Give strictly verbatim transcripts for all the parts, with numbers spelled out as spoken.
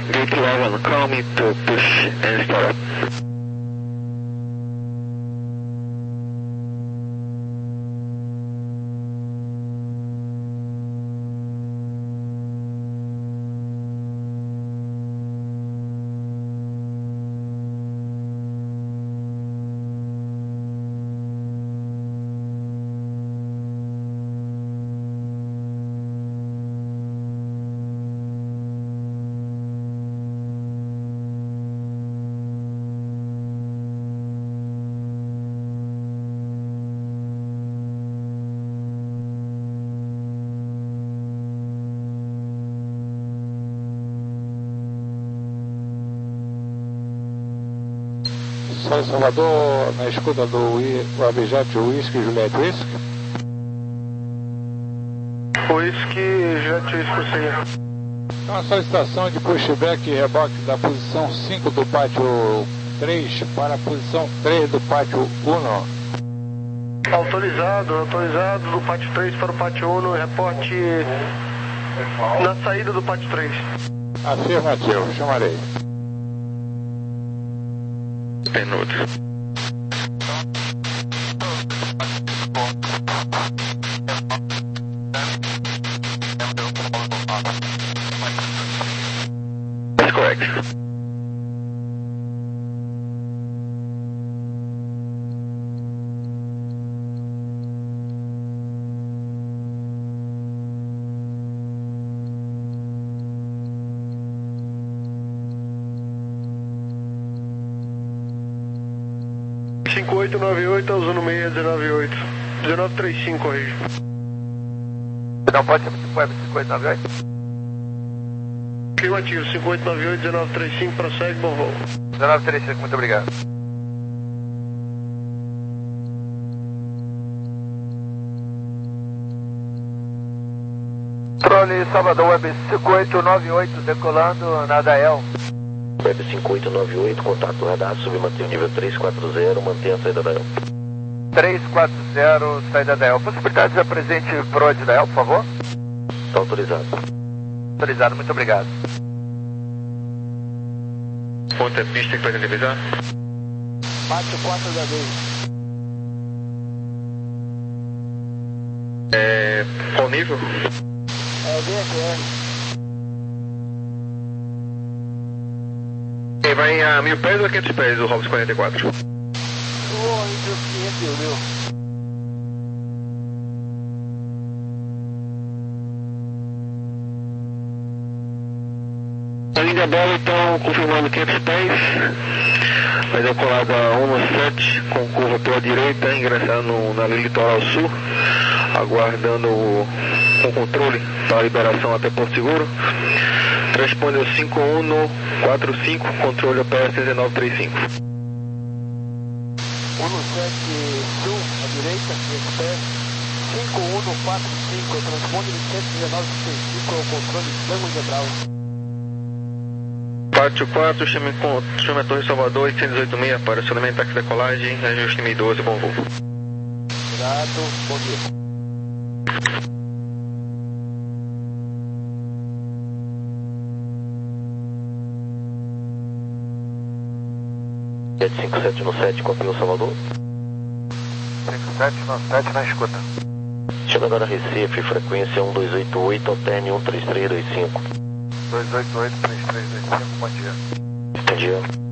Gate eleven, call me to push and start up. São Salvador, na escuta do Webjet Whisky Juliette Whisky. Whisky Juliette Whisky, prosseguir. Uma solicitação de pushback e reboque da posição cinco do pátio três para a posição três do pátio um. Autorizado, autorizado do pátio três para o pátio um, reporte na saída do pátio três. Afirmativo, chamarei. Penúltimo. That's correct. cinco oito nove oito, usando seis um nove oito. dezenove trinta e cinco, corrige. Não pode ser web cinco oito nove oito? Afirmativo, cinco oito nove oito, dezenove trinta e cinco, prossegue, bom voo. dezenove trinta e cinco, muito obrigado. Controle Salvador, web cinco oito nove oito, decolando na Dael. Web cinco oito nove oito, contato radar, submanter o nível três quatro zero, mantenha a saída da E L. três quatro zero, saída da E L. Possibilidade de apresente pro de da E L, por favor? Está autorizado. Autorizado, muito obrigado. Ponta é pista que vai televisar? Pátio quatro da vez. É... Qual nível? É V F R. Ele vai a mil pés ou a quinhentos pés, o Robson quarenta e quatro? Oh, entre os quinhentos e o mil. A linha dela então confirmando quinhentos pés, vai decolar da um sete com curva pela direita, ingressando na litoral sul, aguardando o, com controle para a liberação até Porto Seguro. Transponder cinco um quatro cinco, controle O P S dezenove trinta e cinco. um sete sul, à direita, cinco um quatro cinco, transponder cento e dezenove trinta e cinco, é o controle Tango de Bravo. Pátio quatro, chame, chame a Torre Salvador, oitocentos e oitenta e seis, para acionamento táxi decolagem, ajuste M doze, bom voo. Obrigado, bom dia. sete cinco sete no sete, copia Salvador. cinco sete no sete na escuta. Chega agora Recife, frequência um dois oito oito, alterne um três três dois cinco. dois oito oito, três três dois cinco, bom dia. Bom dia.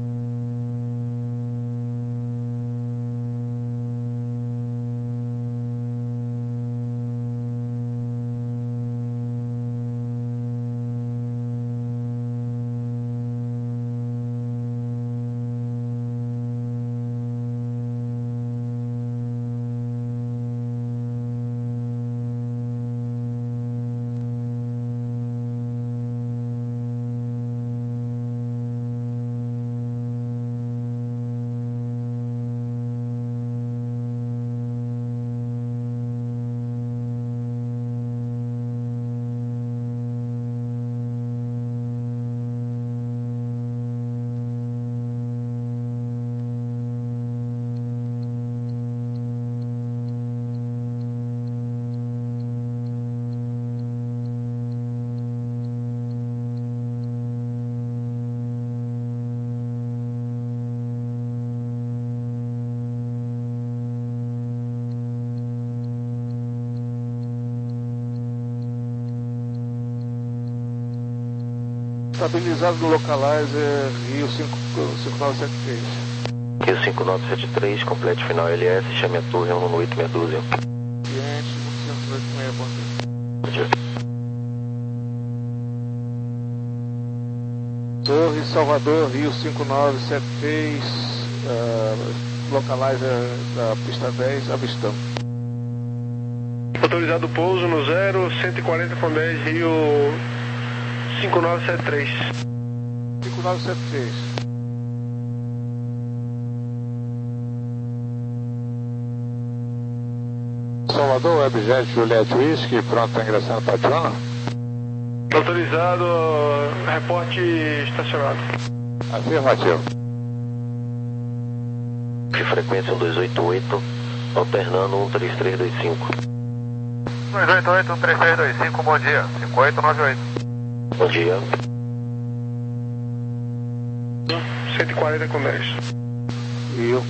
estabilizado no localizer Rio cinco nove sete três. Rio cinco nove sete três, complete final L S, chame a torre um oito meia dúzia. Cliente um oito seis, bom dia. Bom dia. Torre Salvador, Rio cinco nove sete três, uh, localizer da pista dez, avistando. Autorizado o pouso no zero, cento e quarenta com dez, Rio cinco nove sete três. cinco nove sete três. Salvador, Webjet Juliette Whisky, pronto para ingressar no pátio um. Autorizado, reporte estacionado. Afirmativo. De frequência um dois oito oito, alternando um três três dois cinco. dois oito oito, um três três dois cinco, bom dia. cinco oito nove oito. Bom dia. cento e quarenta com dez. Rio.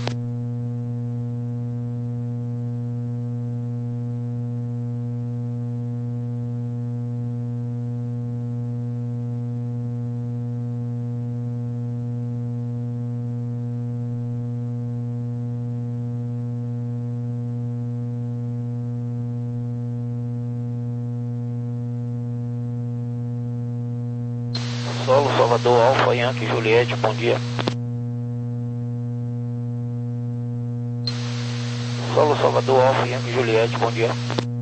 Solo Salvador, Alfa Yankee Juliette, bom dia. Solo Salvador, Alfa Yankee Juliette, bom dia.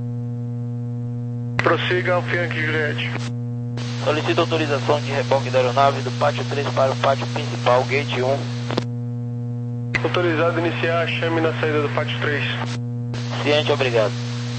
Prossiga ao Yankee Juliette. Solicito autorização de reboque da aeronave do pátio três para o pátio principal, gate um. Autorizado a iniciar, chame na saída do pátio três. Ciente, obrigado.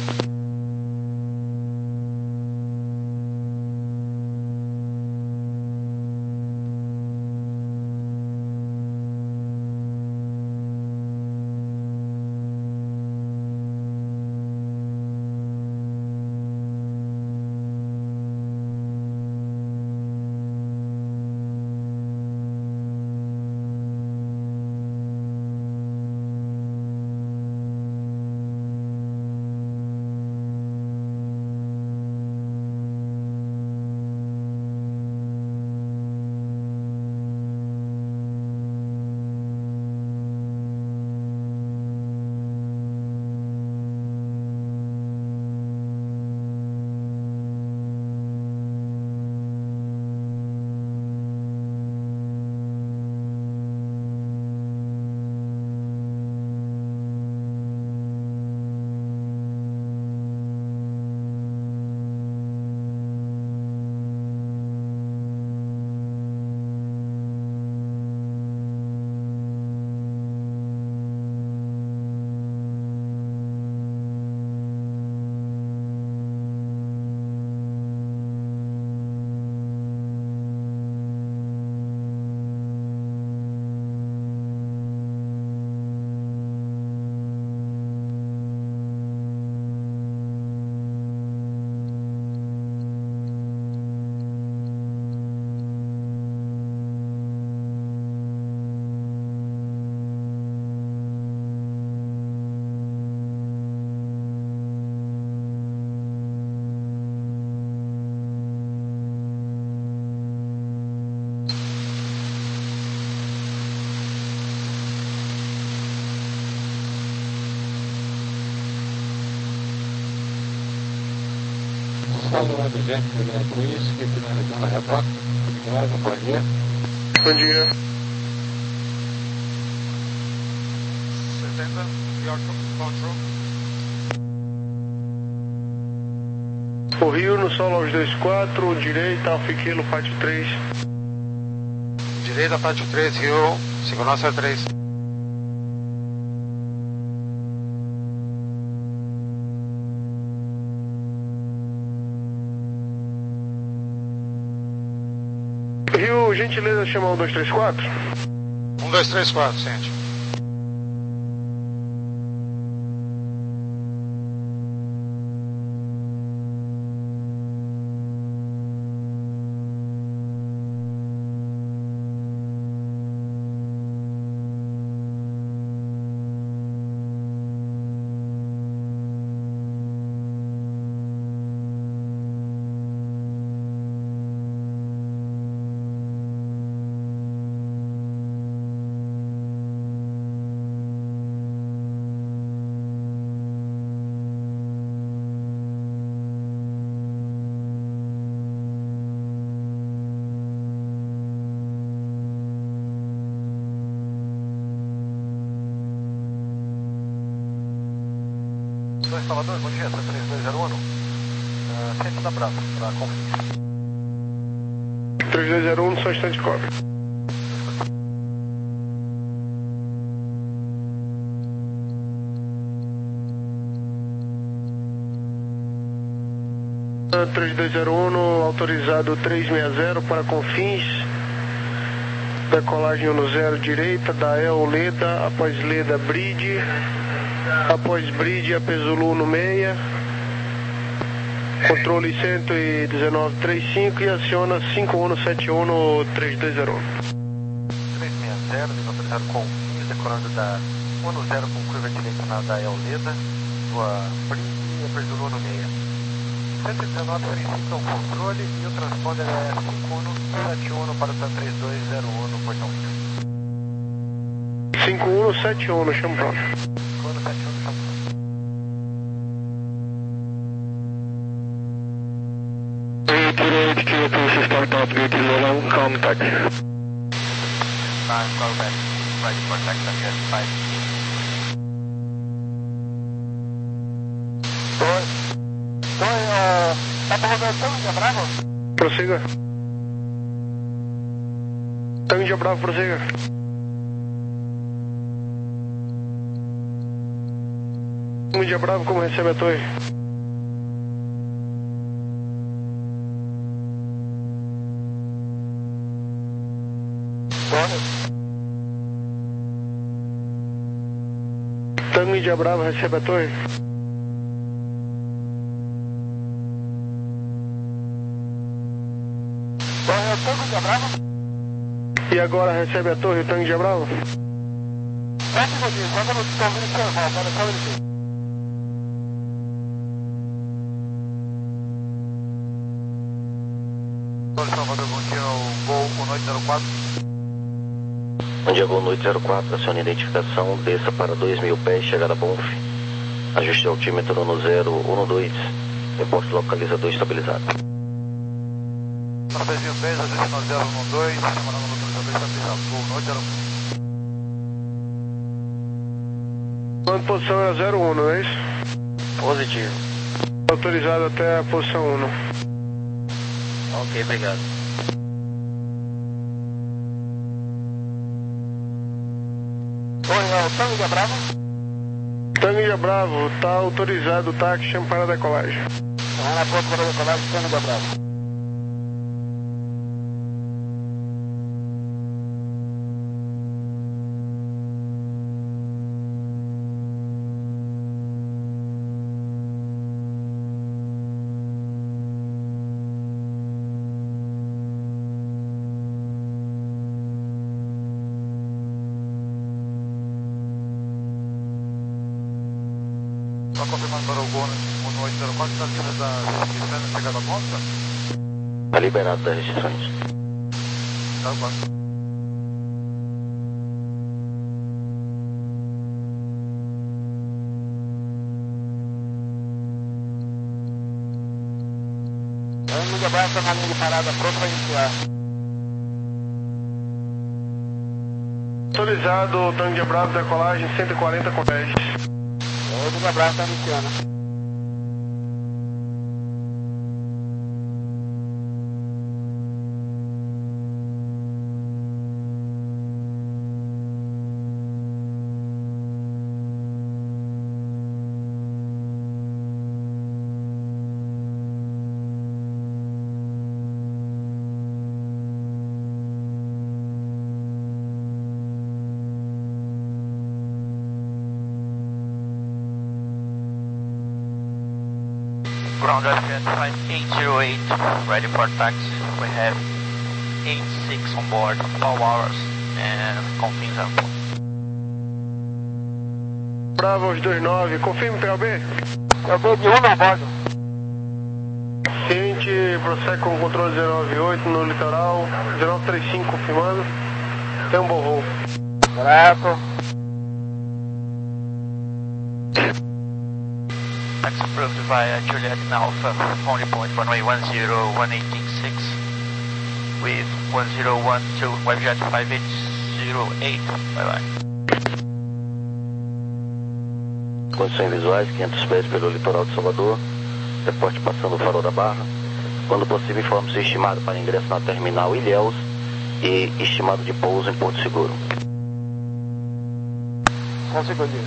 Salvador, Webjet Juliette Whisky, finalizando a reboque. Obrigado, bom dia. Bom dia. setenta, control. O Rio no solo aos dois quatro, direita, Alfa Kilo, pátio três. Direita, pátio três, Rio cinco nove sete três. Rio, gentileza, chamar um dois três quatro. um dois três quatro, sente. dois Salvador, bom dia, três dois zero um. Uh, Centro da Brava, para Confins. três dois zero um, só instante cobre. três dois zero um, autorizado três seis zero para Confins. Decolagem um zero direita, da El Leda, após Leda Bridge, após Bridge a Pesulu no meia, controle cento e dezenove trinta e cinco e aciona cinco um sete um três dois zero um. três seis zero, autorizado Confins, decolando da um zero com curva direita na da El Leda, rua Bridge e a Pesulu no meia. cento e dezenove trinta e cinco é o controle e o transponder é cinco um sete um para o três dois zero um no portão cinco um sete um no Champron. cinco um sete um no Champron. eight zero eight two to start out gate zero one, contact. nine, call back, ready for taxi at five. Oi. Oi, uh, tá pra rodar o tanque, é bravo? Prossiga. Tanque de Bravo, prossiga. Tanque de Bravo, como recebe a torre? Tanque de Bravo, recebe a torre? Tanque de Bravo? E agora recebe a torre, o tanque de Bravo? sete segundos, só quando estou ouvindo o seu irmão, para só ele. Salvador, bom dia, o Gol um oito zero quatro. Bom dia, Gol um oito zero quatro, acione identificação, desça para dois mil pés, chegada a Bonf. Ajuste altímetro no zero um dois, reporte localizador estabilizado. Para dois mil pés, ajuste no zero um dois, chamando o localizador estabilizado, Gol um oito zero um. A posição é zero um, não é isso? Positivo. Autorizado até a posição um. Ok, obrigado. Oi, é o tanque de Bravo? Tanque de Bravo, está autorizado o táxi para a decolagem. Ah, na ponta para a decolagem, tanque de Bravo. Só confirmando para o Gol um oito zero quatro, está acima da restrição na chegada à moça? Está liberado das restrições. Tá bom. Tanque de Bravo está na linha de parada, pronto para iniciar. Autorizado o tanque de Bravo, decolagem cento e quarenta com dez. O tanque de Bravo está iniciando. Ground F N eight zero eight, ready for taxi. We have eight six on board, all hours, and Confins Airport. Bravo, os dois nove, confirme P L B. Eu dei de um na bordo. Ciente, prossegue com o controle zero nove oito no litoral, zero nove três cinco confirmando. Tem um bom voo. Grato. Taxi approved via Juliet Alpha, only point runway one zero one eight six with one zero one two, Webjet five eight zero eight, bye bye. condições visuais, quinhentos pés pelo litoral de Salvador, reporte passando o Farol da Barra. Quando possível, informe-se estimado para ingresso na terminal Ilhéus e estimado de pouso em Porto Seguro. Só um segundinho.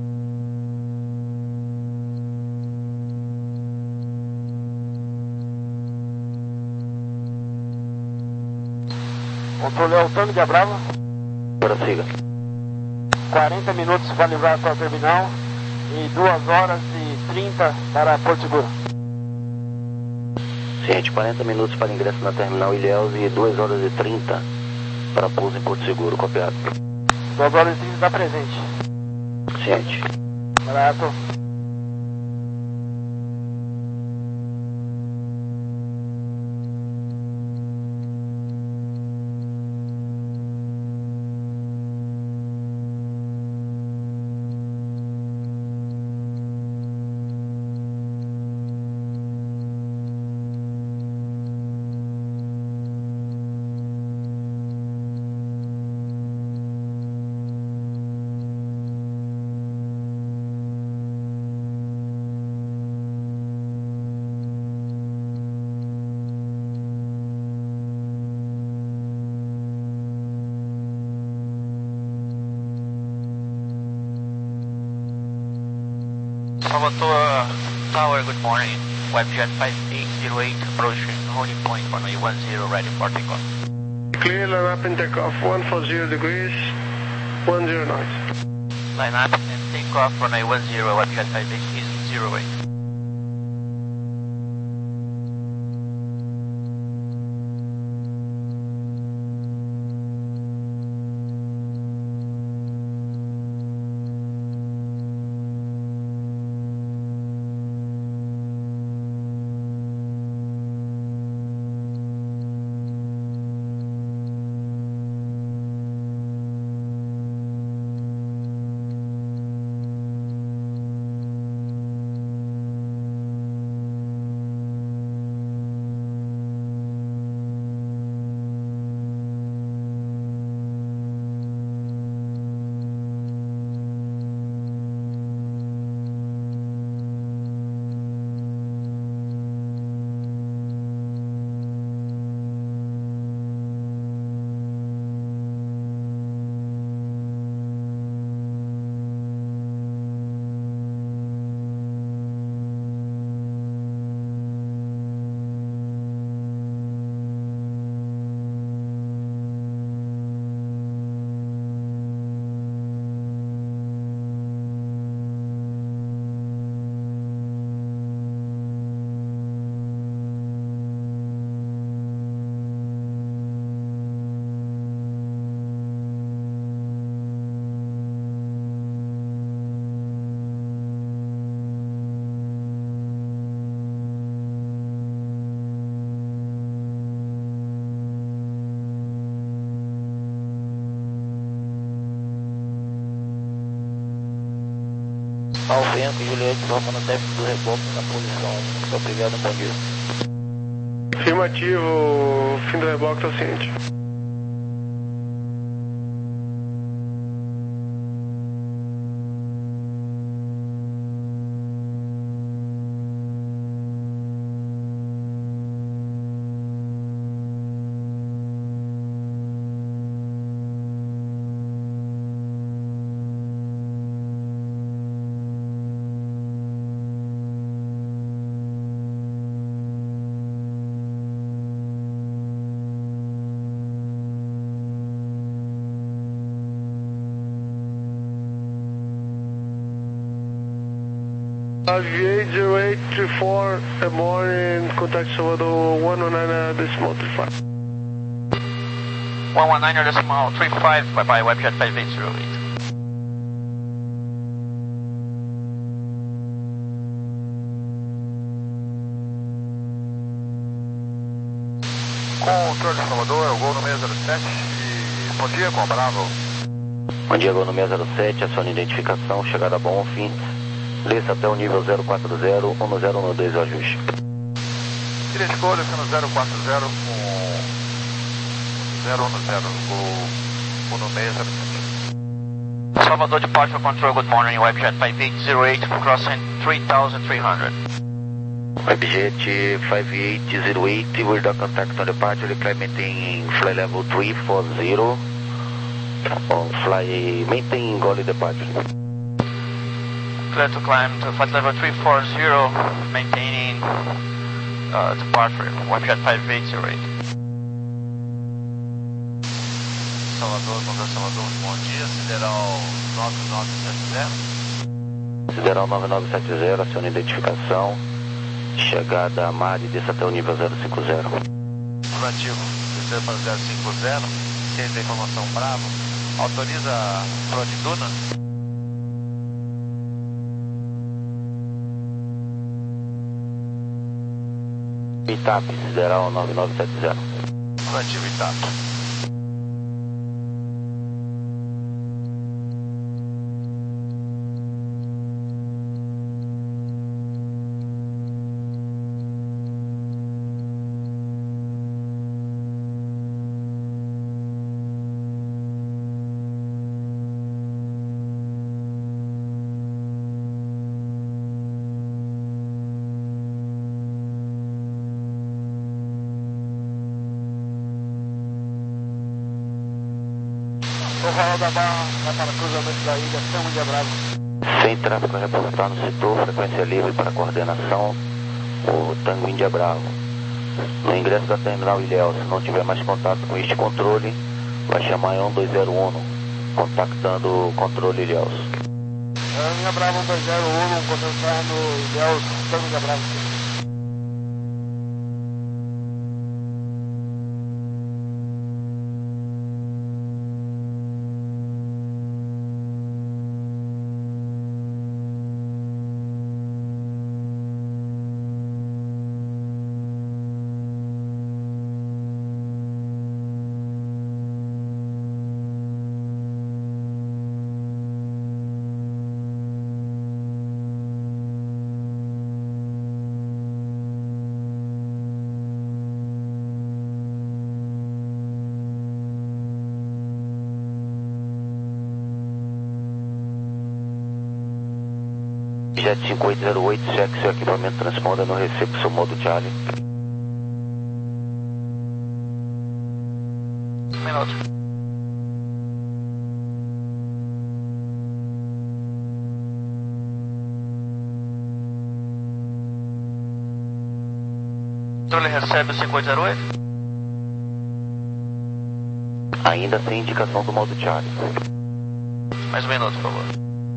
Controle Altano de Brava. Agora siga. quarenta minutos para livrar para a terminal e duas horas e trinta para Porto Seguro. Ciente, quarenta minutos para ingresso na terminal Ilhéus e duas horas e trinta para pouso em Porto Seguro, copiado. duas horas e trinta está presente. Ciente. Grato. Salvatore Tower, good morning. Webjet five eight zero eight approaching holding point runway one zero, ready for takeoff. Clear, line up and take off, one forty degrees, one zero knots. Line up and take off runway one zero, Webjet five eight zero eight. Ao vento, Juliette, formando déficit do reboque na posição. Muito obrigado, bom dia. Afirmativo, fim do reboque, tá ciente. Aviate zero eight three four, good morning, contact Salvador one one nine decimal three five. one one nine decimal three five, bye bye, Webjet five eight zero eight. Controle de Salvador, Gol no seis zero sete e bom dia, com Bravo. Bom dia, Gol no seis zero sete, acione identificação, chegada a bom fim. Desça até o nível zero quatro zero, um zero um dois, o ajuste. Tira de escolha, sendo zero quatro zero com zero um zero, Gol no seis zero sete. Salvador Departure Control, good morning, Webjet five eight zero eight, crossing three thousand three hundred. Webjet five eight zero eight, with the contact on departure, reclimating fly level three forty, on fly, maintain Goli departure. Clear to climb to flight level three forty, maintaining uh, departure, Webjet five eight zero eight. Salvador, Condor Salvador, bom dia, Sideral nove nove sete zero. Sideral nove nove sete zero, aciona identificação, chegada a Mari, desça até o nível zero cinco zero. Afirmativo, descer para zero cinco zero, ciência da informação Bravo, autoriza a proa de Duna? Itap, Sideral nove nove sete zero. Afirmativo, Itap. O Raul da Barra vai para cruzamento da ilha, São Mundia Bravo. Sem tráfego a reportar no setor, frequência livre para coordenação, o Tango Índia Bravo. No ingresso da terminal Ilhéus, se não tiver mais contato com este controle, vai chamar em um dois zero um, contactando o controle Ilhéus. Índia Bravo um dois zero um, contactar no Ilhéus, Tango Índia Bravo. Jet cinco oito zero oito, cheque seu equipamento transponder no recife, seu modo Charlie. Um minuto. Controle recebe o cinco oito zero oito? Ainda sem indicação do modo Charlie. Mais um minuto, por favor.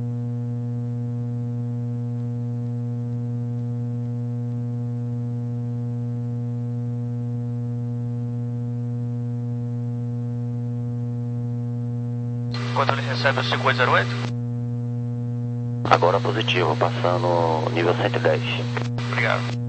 Controle recebe o cinco oito zero oito? Agora positivo, passando nível cento e dez. Obrigado.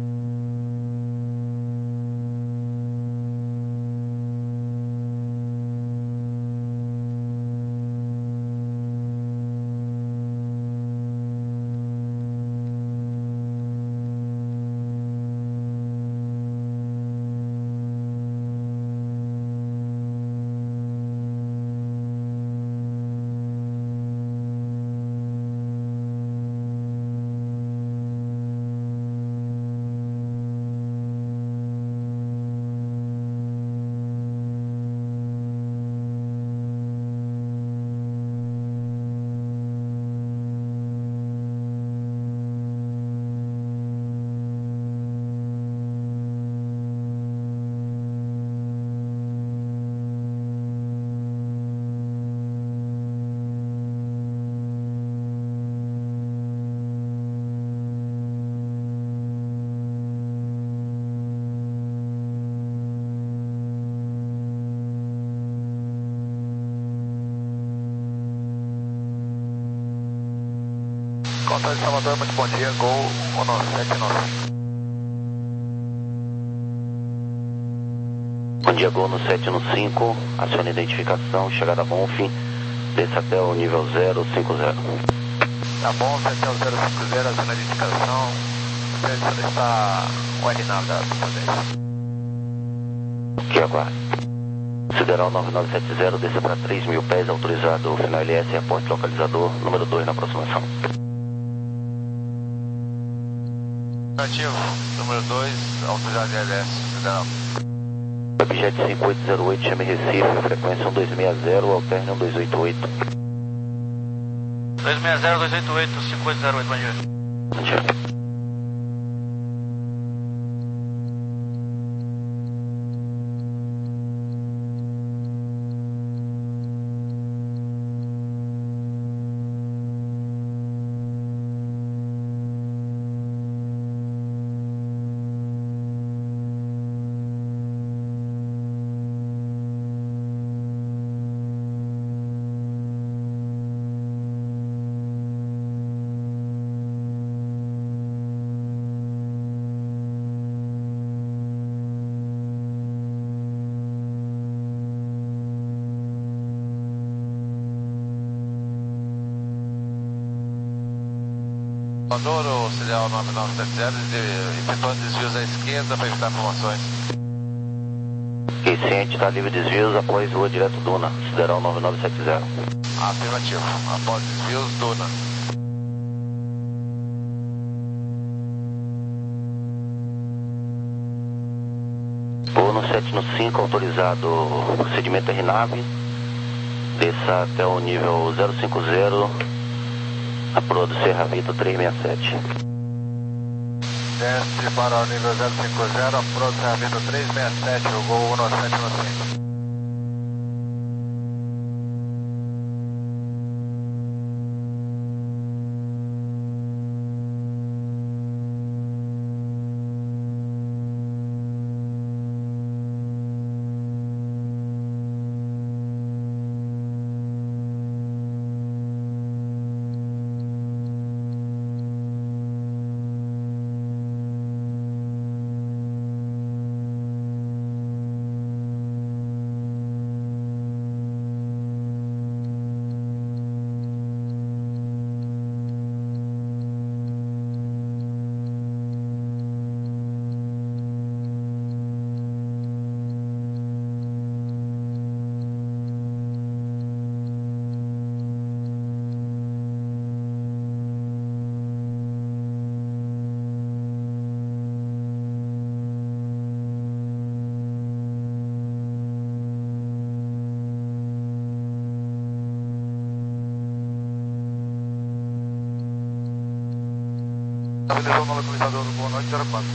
Controle de Salvador, muito bom dia, Gol um sete nove. Bom dia, Gol no sete no cinco, acione identificação, chegada a Bonf, desça até o nível zero cinco zero. Tá bom, sete zero cinco zero, acione a identificação, onde está o R N A V da potência. Que aguarde. Sideral nove nove sete zero, desça para três mil pés, autorizado final L S, aporte localizador, número dois na aproximação. Ativo, número dois, autorizado L S, Sideral. Webjet cinco oito zero oito, chame Recife, frequência um dois seis zero, alterne um dois oito oito. dois seis zero, dois oito oito, cinco oito zero oito, bom dia. Bom dia. Adoro o Sideral nove nove sete zero, efetuando desvios à esquerda para evitar formações. E ciente, está livre de desvios após rua direto Duna, Sideral nove nove sete zero. Afirmativo, após desvios, Duna. Voo no sete no cinco, autorizado procedimento R nave, desça até o nível zero cinco zero, a proa do Serra Vito três seis sete. Desce para o nível zero cinco zero, a proa do Serra Vito três seis sete, o gol um sete no cinco. Estabilização no localizador, boa noite, zero quatro.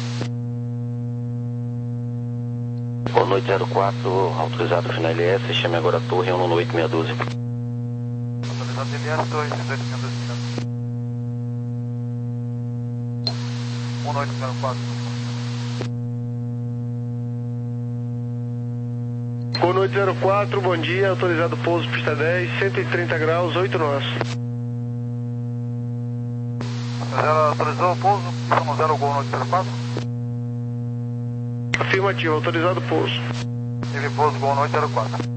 Boa noite, zero quatro, autorizado final L S, chame agora a torre um oito seis um dois. Autorizado L S, torre um oito seis dois. um oito zero quatro. Boa noite, zero quatro, bom dia, autorizado pouso pista dez, cento e trinta graus, oito nós. Autorizou o pouso, pista zero, gol noite zero quatro. Afirmativo, autorizado pouso. Teve pouso, gol noite zero quatro.